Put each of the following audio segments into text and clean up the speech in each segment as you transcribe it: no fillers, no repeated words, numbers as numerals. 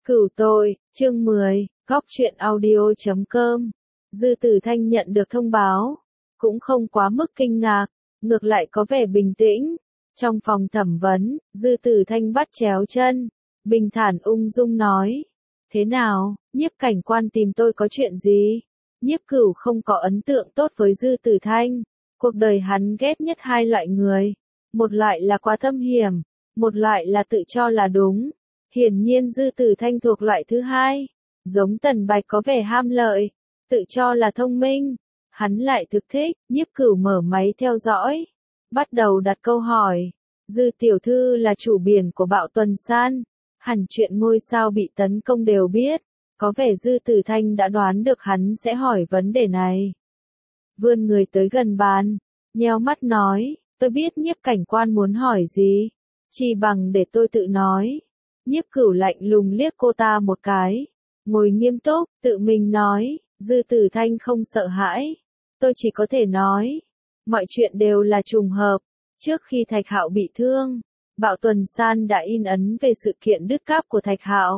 Cửu tôi, chương 10, góc truyện audio.com. Dư Tử Thanh nhận được thông báo, cũng không quá mức kinh ngạc, ngược lại có vẻ bình tĩnh. Trong phòng thẩm vấn, Dư Tử Thanh bắt chéo chân, bình thản ung dung nói. Thế nào, Nhiếp cảnh quan tìm tôi có chuyện gì? Nhiếp Cửu không có ấn tượng tốt với Dư Tử Thanh. Cuộc đời hắn ghét nhất hai loại người. Một loại là quá thâm hiểm, một loại là tự cho là đúng. Hiển nhiên Dư Tử Thanh thuộc loại thứ hai, giống Tần Bạch có vẻ ham lợi, tự cho là thông minh, hắn lại thực thích. Nhiếp Cửu mở máy theo dõi, bắt đầu đặt câu hỏi. Dư tiểu thư là chủ biển của Bạo Tuần San, hẳn chuyện ngôi sao bị tấn công đều biết, có vẻ Dư Tử Thanh đã đoán được hắn sẽ hỏi vấn đề này. Vươn người tới gần bàn, nheo mắt nói, tôi biết Nhiếp cảnh quan muốn hỏi gì, chỉ bằng để tôi tự nói. Nhiếp Cửu lạnh lùng liếc cô ta một cái, ngồi nghiêm túc, tự mình nói. Dư Tử Thanh không sợ hãi, tôi chỉ có thể nói, mọi chuyện đều là trùng hợp. Trước khi Thạch Hạo bị thương, Bạo Tuần San đã in ấn về sự kiện đứt cáp của Thạch Hạo.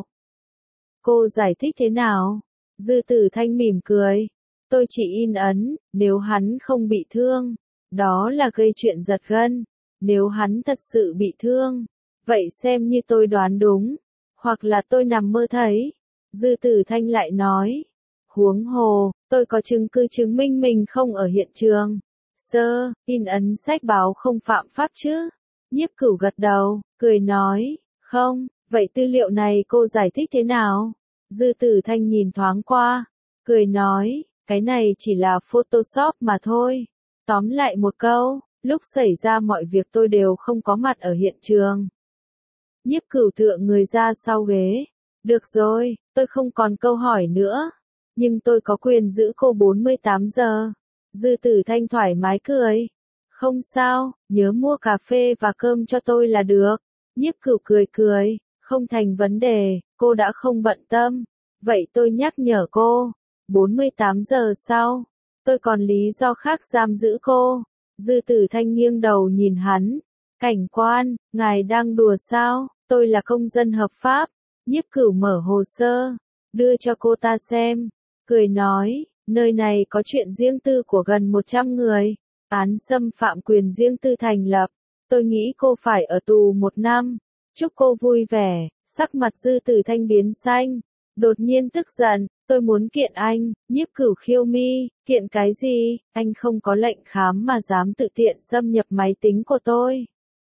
Cô giải thích thế nào? Dư Tử Thanh mỉm cười, tôi chỉ in ấn, nếu hắn không bị thương, đó là gây chuyện giật gân, nếu hắn thật sự bị thương, vậy xem như tôi đoán đúng, hoặc là tôi nằm mơ thấy. Dư Tử Thanh lại nói, huống hồ, tôi có chứng cứ chứng minh mình không ở hiện trường. Sơ, in ấn sách báo không phạm pháp chứ? Nhiếp Cửu gật đầu, cười nói, không, vậy tư liệu này cô giải thích thế nào? Dư Tử Thanh nhìn thoáng qua, cười nói, cái này chỉ là Photoshop mà thôi. Tóm lại một câu, lúc xảy ra mọi việc tôi đều không có mặt ở hiện trường. Nhiếp Cửu tựa người ra sau ghế. Được rồi, tôi không còn câu hỏi nữa. Nhưng tôi có quyền giữ cô 48 giờ. Dư Tử Thanh thoải mái cười. Không sao, nhớ mua cà phê và cơm cho tôi là được. Nhiếp Cửu cười cười, không thành vấn đề, cô đã không bận tâm. Vậy tôi nhắc nhở cô, 48 giờ sau, tôi còn lý do khác giam giữ cô. Dư Tử Thanh nghiêng đầu nhìn hắn. Cảnh quan, ngài đang đùa sao? Tôi là công dân hợp pháp. Nhiếp Cửu mở hồ sơ, đưa cho cô ta xem, cười nói, nơi này có chuyện riêng tư của gần 100 người, án xâm phạm quyền riêng tư thành lập, tôi nghĩ cô phải ở tù 1 năm, chúc cô vui vẻ. Sắc mặt Dư Tử Thanh biến xanh, đột nhiên tức giận, tôi muốn kiện anh. Nhiếp Cửu khiêu mi, kiện cái gì, anh không có lệnh khám mà dám tự tiện xâm nhập máy tính của tôi.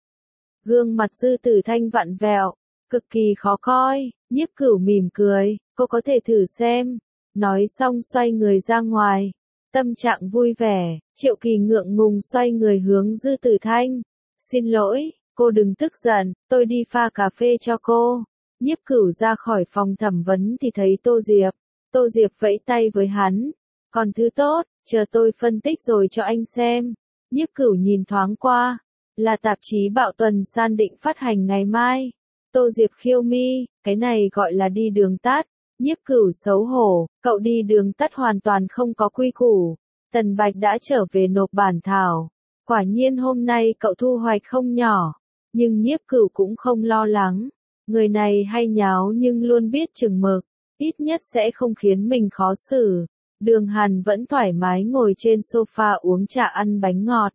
Gương mặt Dư Tử Thanh vặn vẹo, cực kỳ khó coi. Nhiếp Cửu mỉm cười, cô có thể thử xem. Nói xong xoay người ra ngoài, tâm trạng vui vẻ. Triệu Kỳ ngượng ngùng xoay người hướng Dư Tử Thanh. Xin lỗi, cô đừng tức giận, tôi đi pha cà phê cho cô. Nhiếp Cửu ra khỏi phòng thẩm vấn thì thấy Tô Diệp. Tô Diệp vẫy tay với hắn. Còn thứ tốt, chờ tôi phân tích rồi cho anh xem. Nhiếp Cửu nhìn thoáng qua, là tạp chí Bạo Tuần San định phát hành ngày mai. Tô Diệp khiêu mi, cái này gọi là đi đường tắt. Nhiếp Cửu xấu hổ, cậu đi đường tắt hoàn toàn không có quy củ. Tần Bạch đã trở về nộp bản thảo. Quả nhiên hôm nay cậu thu hoạch không nhỏ. Nhưng Nhiếp Cửu cũng không lo lắng. Người này hay nháo nhưng luôn biết chừng mực. Ít nhất sẽ không khiến mình khó xử. Đường Hàn vẫn thoải mái ngồi trên sofa uống trà ăn bánh ngọt.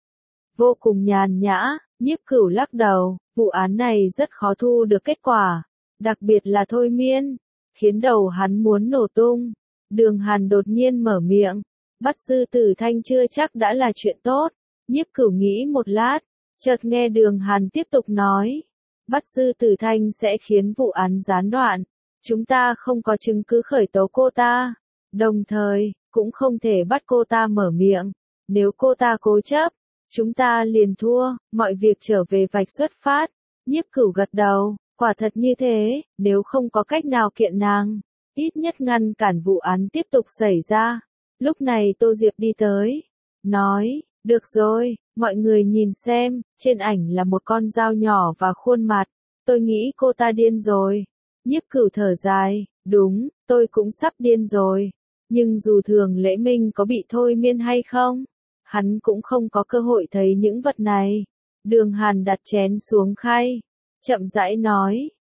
Vô cùng nhàn nhã. Nhiếp Cửu lắc đầu, vụ án này rất khó thu được kết quả, đặc biệt là thôi miên, khiến đầu hắn muốn nổ tung. Đường Hàn đột nhiên mở miệng, bắt Dư Tử Thanh chưa chắc đã là chuyện tốt. Nhiếp Cửu nghĩ một lát, chợt nghe Đường Hàn tiếp tục nói, bắt Dư Tử Thanh sẽ khiến vụ án gián đoạn, chúng ta không có chứng cứ khởi tố cô ta, đồng thời, cũng không thể bắt cô ta mở miệng, nếu cô ta cố chấp, chúng ta liền thua, mọi việc trở về vạch xuất phát. Nhiếp Cửu gật đầu, quả thật như thế, nếu không có cách nào kiện nàng, ít nhất ngăn cản vụ án tiếp tục xảy ra. Lúc này Tô Diệp đi tới, nói, được rồi, mọi người nhìn xem, trên ảnh là một con dao nhỏ và khuôn mặt, tôi nghĩ cô ta điên rồi. Nhiếp Cửu thở dài, đúng, tôi cũng sắp điên rồi, nhưng dù Thường Lễ Minh có bị thôi miên hay không, hắn cũng không có cơ hội thấy những vật này. Đường Hàn đặt chén xuống khay, chậm rãi nói,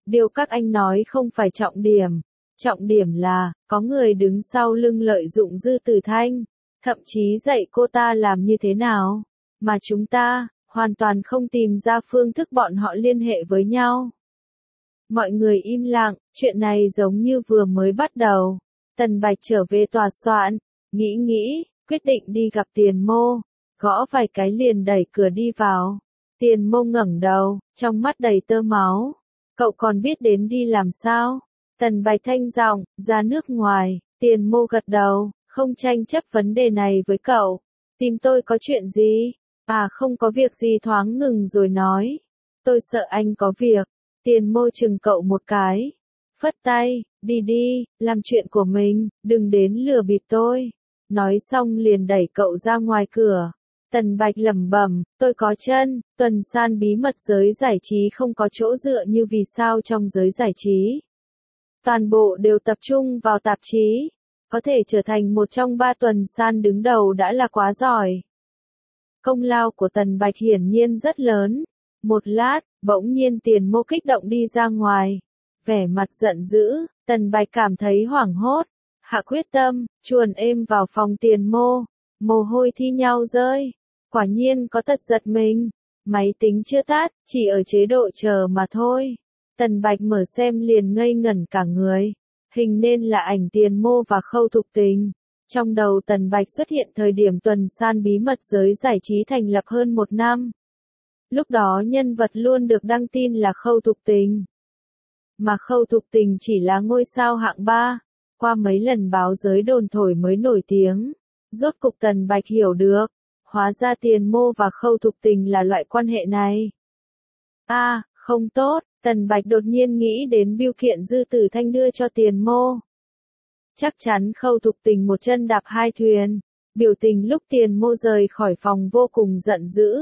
Điều các anh nói không phải trọng điểm. Trọng điểm là, có người đứng sau lưng lợi dụng Dư Tử Thanh, thậm chí dạy cô ta làm như thế nào. Mà chúng ta, hoàn toàn không tìm ra phương thức bọn họ liên hệ với nhau. Mọi người im lặng, chuyện này giống như vừa mới bắt đầu. Tần Bạch trở về tòa soạn, nghĩ, quyết định đi gặp Tiền Mô, gõ vài cái liền đẩy cửa đi vào. Tiền Mô ngẩng đầu, trong mắt đầy tơ máu. Cậu còn biết đến đi làm sao? Tần Bạch thanh giọng, ra nước ngoài. Tiền Mô gật đầu, không tranh chấp vấn đề này với cậu. Tìm tôi có chuyện gì? À không có việc gì, thoáng ngừng rồi nói. Tôi sợ anh có việc. Tiền Mô chừng cậu một cái. Phất tay, đi, làm chuyện của mình, đừng đến lừa bịp tôi. Nói xong liền đẩy cậu ra ngoài cửa. Tần Bạch lẩm bẩm, tôi có chân, tuần san bí mật giới giải trí không có chỗ dựa như vì sao trong giới giải trí. Toàn bộ đều tập trung vào tạp chí. Có thể trở thành một trong 3 tuần san đứng đầu đã là quá giỏi. Công lao của Tần Bạch hiển nhiên rất lớn. Một lát, bỗng nhiên Tiền Mô kích động đi ra ngoài. Vẻ mặt giận dữ, Tần Bạch cảm thấy hoảng hốt. Hạ quyết tâm, chuồn êm vào phòng Tiền Mô. Mồ hôi thi nhau rơi. Quả nhiên có tật giật mình. Máy tính chưa tắt, chỉ ở chế độ chờ mà thôi. Tần Bạch mở xem liền ngây ngẩn cả người. Hình nên là ảnh Tiền Mô và Khâu Thục Tình. Trong đầu Tần Bạch xuất hiện thời điểm tuần san bí mật giới giải trí thành lập hơn 1 năm. Lúc đó nhân vật luôn được đăng tin là Khâu Thục Tình. Mà Khâu Thục Tình chỉ là ngôi sao hạng 3. Qua mấy lần báo giới đồn thổi mới nổi tiếng. Rốt cục Tần Bạch hiểu được. Hóa ra Tiền Mô và Khâu Thục Tình là loại quan hệ này. Không tốt, Tần Bạch đột nhiên nghĩ đến bưu kiện Dư Tử Thanh đưa cho Tiền Mô. Chắc chắn Khâu Thục Tình một chân đạp 2 thuyền. Biểu tình lúc Tiền Mô rời khỏi phòng vô cùng giận dữ.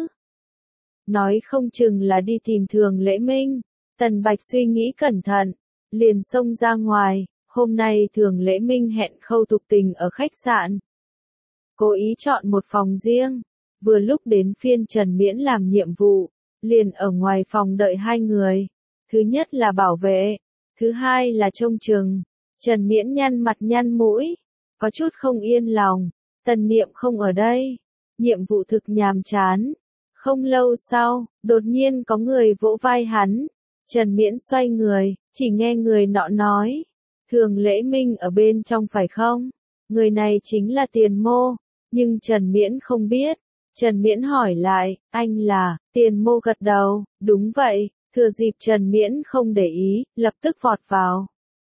Nói không chừng là đi tìm Thường Lễ Minh. Tần Bạch suy nghĩ cẩn thận, liền xông ra ngoài. Hôm nay Thường Lễ Minh hẹn Khâu Thục Tình ở khách sạn. Cố ý chọn một phòng riêng. Vừa lúc đến phiên Trần Miễn làm nhiệm vụ, liền ở ngoài phòng đợi 2 người. Thứ nhất là bảo vệ, thứ hai là trông chừng. Trần Miễn nhăn mặt nhăn mũi, có chút không yên lòng. Tần Niệm không ở đây, nhiệm vụ thực nhàm chán. Không lâu sau, đột nhiên có người vỗ vai hắn. Trần Miễn xoay người, chỉ nghe người nọ nói. Thường Lễ Minh ở bên trong phải không? Người này chính là Tiền Mô. Nhưng Trần Miễn không biết. Trần Miễn hỏi lại, anh là? Tiền Mô gật đầu, đúng vậy. Thừa dịp Trần Miễn không để ý, lập tức vọt vào.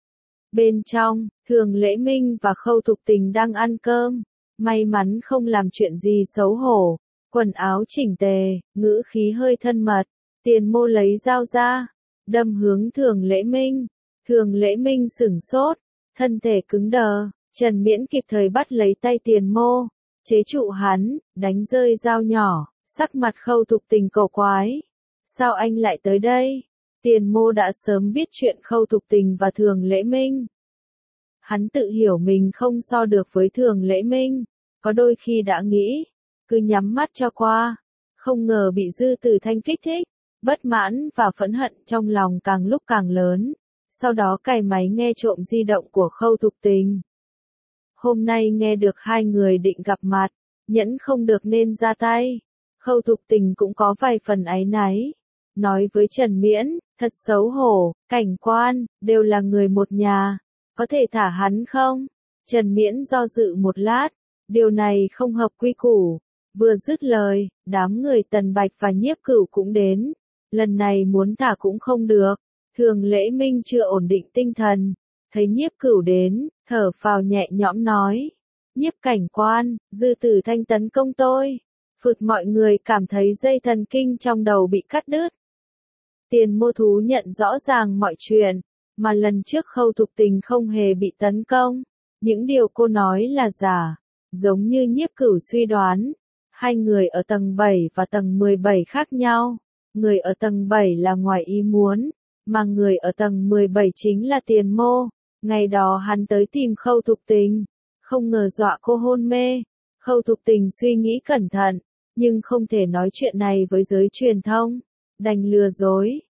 Bên trong, Thường Lễ Minh và Khâu Thục Tình đang ăn cơm. May mắn không làm chuyện gì xấu hổ. Quần áo chỉnh tề, ngữ khí hơi thân mật. Tiền Mô lấy dao ra, đâm hướng Thường Lễ Minh. Thường Lễ Minh sửng sốt, thân thể cứng đờ. Trần Miễn kịp thời bắt lấy tay Tiền Mô, chế trụ hắn, đánh rơi dao nhỏ. Sắc mặt Khâu Thục Tình cổ quái. Sao anh lại tới đây? Tiền Mô đã sớm biết chuyện Khâu Thục Tình và Thường Lễ Minh. Hắn tự hiểu mình không so được với Thường Lễ Minh. Có đôi khi đã nghĩ, cứ nhắm mắt cho qua. Không ngờ bị Dư Tử Thanh kích thích. Bất mãn và phẫn hận trong lòng càng lúc càng lớn. Sau đó cài máy nghe trộm di động của Khâu Thục Tình. Hôm nay nghe được 2 người định gặp mặt, nhẫn không được nên ra tay. Khâu Thục Tình cũng có vài phần áy náy. Nói với Trần Miễn, thật xấu hổ, Cảnh Quan, đều là người một nhà. Có thể thả hắn không? Trần Miễn do dự một lát. Điều này không hợp quy củ. Vừa dứt lời, đám người Tần Bạch và Nhiếp Cửu cũng đến. Lần này muốn thả cũng không được. Thường Lễ Minh chưa ổn định tinh thần. Thấy Nhiếp Cửu đến, thở phào nhẹ nhõm nói. Nhiếp Cảnh Quan, Dư Tử Thanh tấn công tôi. Phụt, mọi người cảm thấy dây thần kinh trong đầu bị cắt đứt. Tiền Mô thú nhận rõ ràng mọi chuyện. Mà lần trước Khâu Thục Tình không hề bị tấn công. Những điều cô nói là giả. Giống như Nhiếp Cửu suy đoán. 2 người ở tầng 7 và tầng 17 khác nhau. Người ở tầng 7 là ngoài ý muốn. Mà người ở tầng 17 chính là Tiền Mô. Ngày đó hắn tới tìm Khâu Thục Tình. Không ngờ dọa cô hôn mê. Khâu Thục Tình suy nghĩ cẩn thận. Nhưng không thể nói chuyện này với giới truyền thông. Đành lừa dối.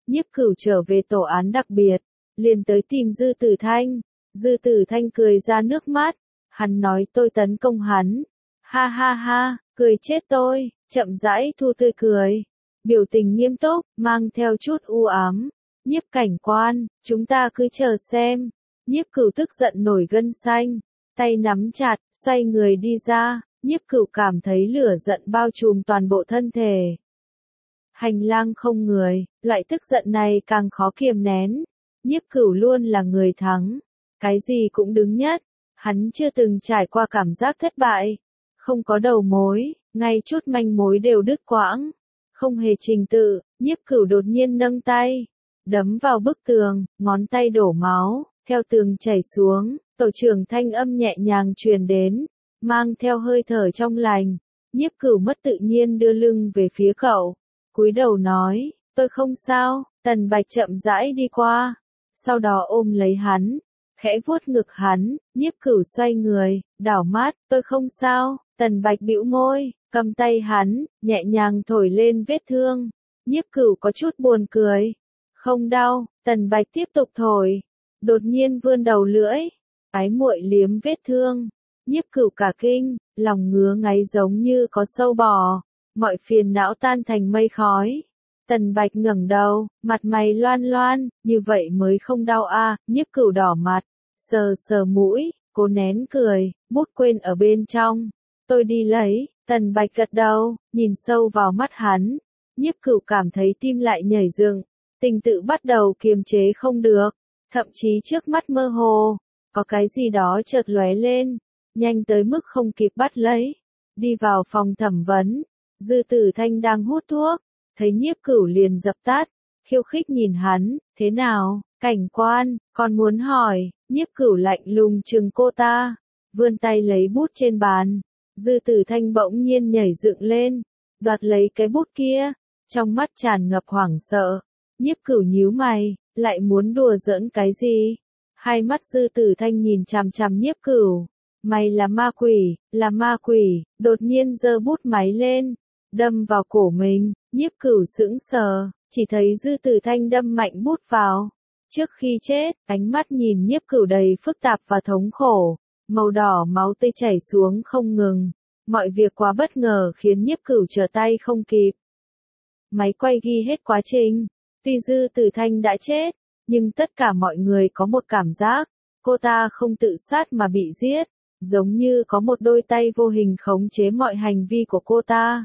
Nhiếp Cửu trở về tổ án đặc biệt, liền tới tìm Dư Tử Thanh. Dư Tử Thanh cười ra nước mắt, hắn nói tôi tấn công hắn. Ha ha ha, cười chết tôi, chậm rãi thu tươi cười. Biểu tình nghiêm túc, mang theo chút u ám. Nhiếp cảnh quan, chúng ta cứ chờ xem. Nhiếp Cửu tức giận nổi gân xanh, tay nắm chặt, xoay người đi ra. Nhiếp Cửu cảm thấy lửa giận bao trùm toàn bộ thân thể. Hành lang không người, loại tức giận này càng khó kiềm nén. Nhiếp Cửu luôn là người thắng, cái gì cũng đứng nhất. Hắn chưa từng trải qua cảm giác thất bại, không có đầu mối, ngay chút manh mối đều đứt quãng, không hề trình tự. Nhiếp Cửu đột nhiên nâng tay, đấm vào bức tường, ngón tay đổ máu, theo tường chảy xuống. Tổ trưởng thanh âm nhẹ nhàng truyền đến, mang theo hơi thở trong lành. Nhiếp Cửu mất tự nhiên đưa lưng về phía cậu, cúi đầu nói, tôi không sao. Tần Bạch chậm rãi đi qua, sau đó ôm lấy hắn, khẽ vuốt ngực hắn. Nhiếp Cửu xoay người, đảo mắt, tôi không sao. Tần Bạch bĩu môi, cầm tay hắn, nhẹ nhàng thổi lên vết thương. Nhiếp Cửu có chút buồn cười, không đau. Tần Bạch tiếp tục thổi, đột nhiên vươn đầu lưỡi, ái muội liếm vết thương. Nhiếp Cửu cả kinh, lòng ngứa ngáy giống như có sâu bò, mọi phiền não tan thành mây khói. Tần Bạch ngẩng đầu, mặt mày loan loan, như vậy mới không đau a. Nhiếp Cửu đỏ mặt, sờ sờ mũi, cố nén cười, bút quên ở bên trong. Tôi đi lấy. Tần Bạch gật đầu, nhìn sâu vào mắt hắn. Nhiếp Cửu cảm thấy tim lại nhảy dựng, tình tự bắt đầu kiềm chế không được, thậm chí trước mắt mơ hồ, có cái gì đó chợt lóe lên, nhanh tới mức không kịp bắt lấy. Đi vào phòng thẩm vấn, Dư Tử Thanh đang hút thuốc, thấy Nhiếp Cửu liền dập tắt, khiêu khích nhìn hắn, thế nào, cảnh quan, còn muốn hỏi. Nhiếp Cửu lạnh lùng trừng cô ta, vươn tay lấy bút trên bàn. Dư Tử Thanh bỗng nhiên nhảy dựng lên, đoạt lấy cái bút kia, trong mắt tràn ngập hoảng sợ. Nhiếp Cửu nhíu mày, lại muốn đùa giỡn cái gì? Hai mắt Dư Tử Thanh nhìn chằm chằm Nhiếp Cửu. Mày là ma quỷ, là ma quỷ. Đột nhiên giơ bút máy lên, đâm vào cổ mình. Nhiếp Cửu sững sờ, chỉ thấy Dư Tử Thanh đâm mạnh bút vào. Trước khi chết, ánh mắt nhìn Nhiếp Cửu đầy phức tạp và thống khổ, màu đỏ máu tươi chảy xuống không ngừng. Mọi việc quá bất ngờ khiến Nhiếp Cửu trở tay không kịp. Máy quay ghi hết quá trình. Tuy Dư Tử Thanh đã chết, nhưng tất cả mọi người có một cảm giác, cô ta không tự sát mà bị giết, giống như có một đôi tay vô hình khống chế mọi hành vi của cô ta.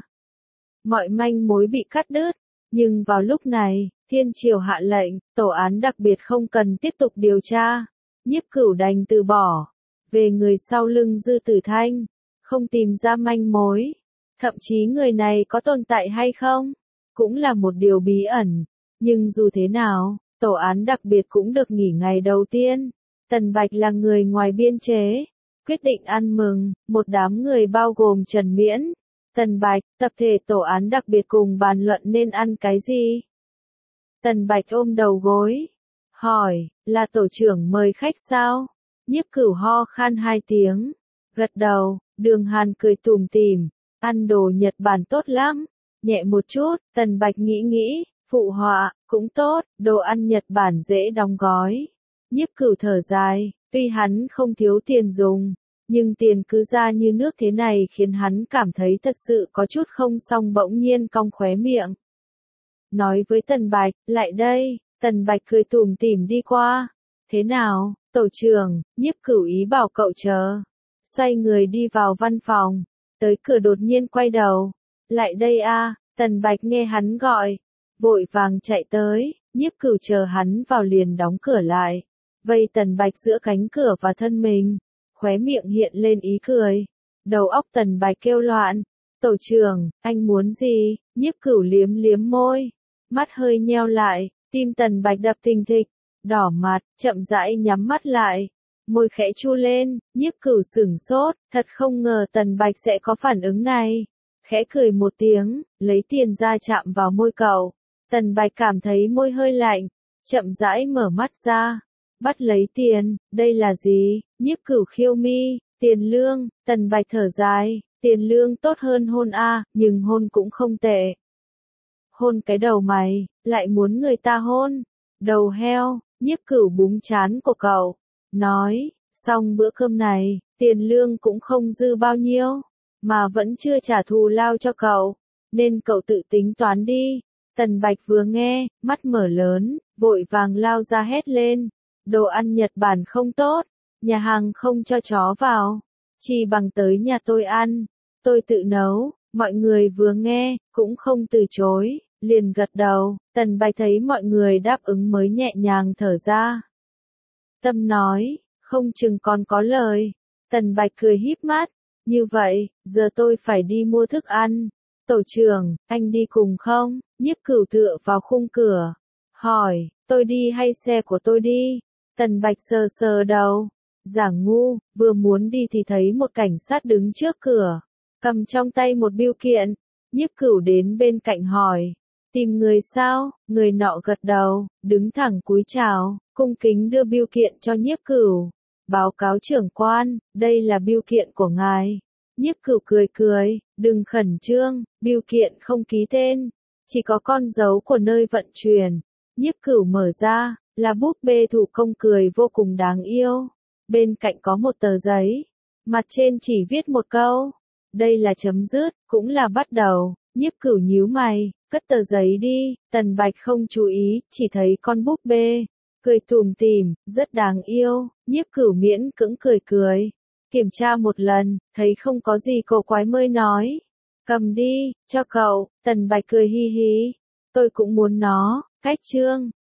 Mọi manh mối bị cắt đứt, nhưng vào lúc này, Thiên Triều hạ lệnh, tổ án đặc biệt không cần tiếp tục điều tra. Nhiếp Cửu đành từ bỏ. Về người sau lưng Dư Tử Thanh, không tìm ra manh mối, thậm chí người này có tồn tại hay không, cũng là một điều bí ẩn. Nhưng dù thế nào, tổ án đặc biệt cũng được nghỉ ngày đầu tiên. Tần Bạch là người ngoài biên chế, quyết định ăn mừng. Một đám người bao gồm Trần Miễn, Tần Bạch, tập thể tổ án đặc biệt cùng bàn luận nên ăn cái gì. Tần Bạch ôm đầu gối, hỏi, là tổ trưởng mời khách sao? Nhiếp Cửu ho khan 2 tiếng, gật đầu. Đường Hàn cười tủm tỉm, ăn đồ Nhật Bản tốt lắm. Nhẹ một chút. Tần Bạch nghĩ nghĩ, phụ họa, cũng tốt, đồ ăn Nhật Bản dễ đóng gói. Nhiếp Cửu thở dài, tuy hắn không thiếu tiền dùng, nhưng tiền cứ ra như nước thế này khiến hắn cảm thấy thật sự có chút không xong, bỗng nhiên cong khóe miệng. Nói với Tần Bạch, lại đây. Tần Bạch cười tủm tỉm đi qua. Thế nào, tổ trưởng? Nhiếp Cửu ý bảo cậu chờ. Xoay người đi vào văn phòng, tới cửa đột nhiên quay đầu. Lại đây a. Tần Bạch nghe hắn gọi, vội vàng chạy tới. Nhiếp Cửu chờ hắn vào liền đóng cửa lại, vây Tần Bạch giữa cánh cửa và thân mình, khóe miệng hiện lên ý cười. Đầu óc Tần Bạch kêu loạn. Tổ trưởng, anh muốn gì? Nhiếp Cửu liếm liếm môi, mắt hơi nheo lại, tim Tần Bạch đập thình thịch, đỏ mặt, chậm rãi nhắm mắt lại, môi khẽ chu lên. Nhiếp Cửu sửng sốt, thật không ngờ Tần Bạch sẽ có phản ứng này. Khẽ cười một tiếng, lấy tiền ra chạm vào môi cậu. Tần Bạch cảm thấy môi hơi lạnh, chậm rãi mở mắt ra, bắt lấy tiền. Đây là gì? Nhiếp Cửu khiêu mi, tiền lương. Tần Bạch thở dài, tiền lương tốt hơn hôn a, nhưng hôn cũng không tệ. hôn cái đầu mày, lại muốn người ta hôn. Đầu heo, Nhiếp Cửu búng trán của cậu, nói, xong bữa cơm này, tiền lương cũng không dư bao nhiêu, mà vẫn chưa trả thù lao cho cậu, nên cậu tự tính toán đi. Tần Bạch vừa nghe, mắt mở lớn, vội vàng lao ra hét lên, đồ ăn Nhật Bản không tốt, nhà hàng không cho chó vào, chỉ bằng tới nhà tôi ăn, tôi tự nấu. Mọi người vừa nghe, cũng không từ chối, liền gật đầu. Tần Bạch thấy mọi người đáp ứng mới nhẹ nhàng thở ra. Tâm nói, không chừng còn có lời. Tần Bạch cười híp mắt, như vậy, giờ tôi phải đi mua thức ăn. Tổ trưởng, anh đi cùng không? Nhiếp Cửu tựa vào khung cửa, hỏi, tôi đi hay xe của tôi đi? Tần Bạch sờ sờ đầu, giả ngu, vừa muốn đi thì thấy một cảnh sát đứng trước cửa, cầm trong tay một bưu kiện. Nhiếp Cửu đến bên cạnh hỏi, tìm người sao? Người nọ gật đầu, đứng thẳng cúi chào, cung kính đưa bưu kiện cho Nhiếp Cửu. Báo cáo trưởng quan, đây là bưu kiện của ngài. Nhiếp Cửu cười cười, đừng khẩn trương, bưu kiện không ký tên, chỉ có con dấu của nơi vận chuyển. Nhiếp Cửu mở ra, là búp bê thủ công cười vô cùng đáng yêu. Bên cạnh có một tờ giấy, mặt trên chỉ viết một câu, đây là chấm dứt, cũng là bắt đầu. Nhiếp Cửu nhíu mày, cất tờ giấy đi. Tần Bạch không chú ý, chỉ thấy con búp bê, cười tủm tỉm, rất đáng yêu. Nhiếp Cửu miễn cưỡng cười cười, kiểm tra một lần, thấy không có gì cổ quái mới nói, cầm đi, cho cậu. Tần Bạch cười hi hi, tôi cũng muốn nó. Cách chương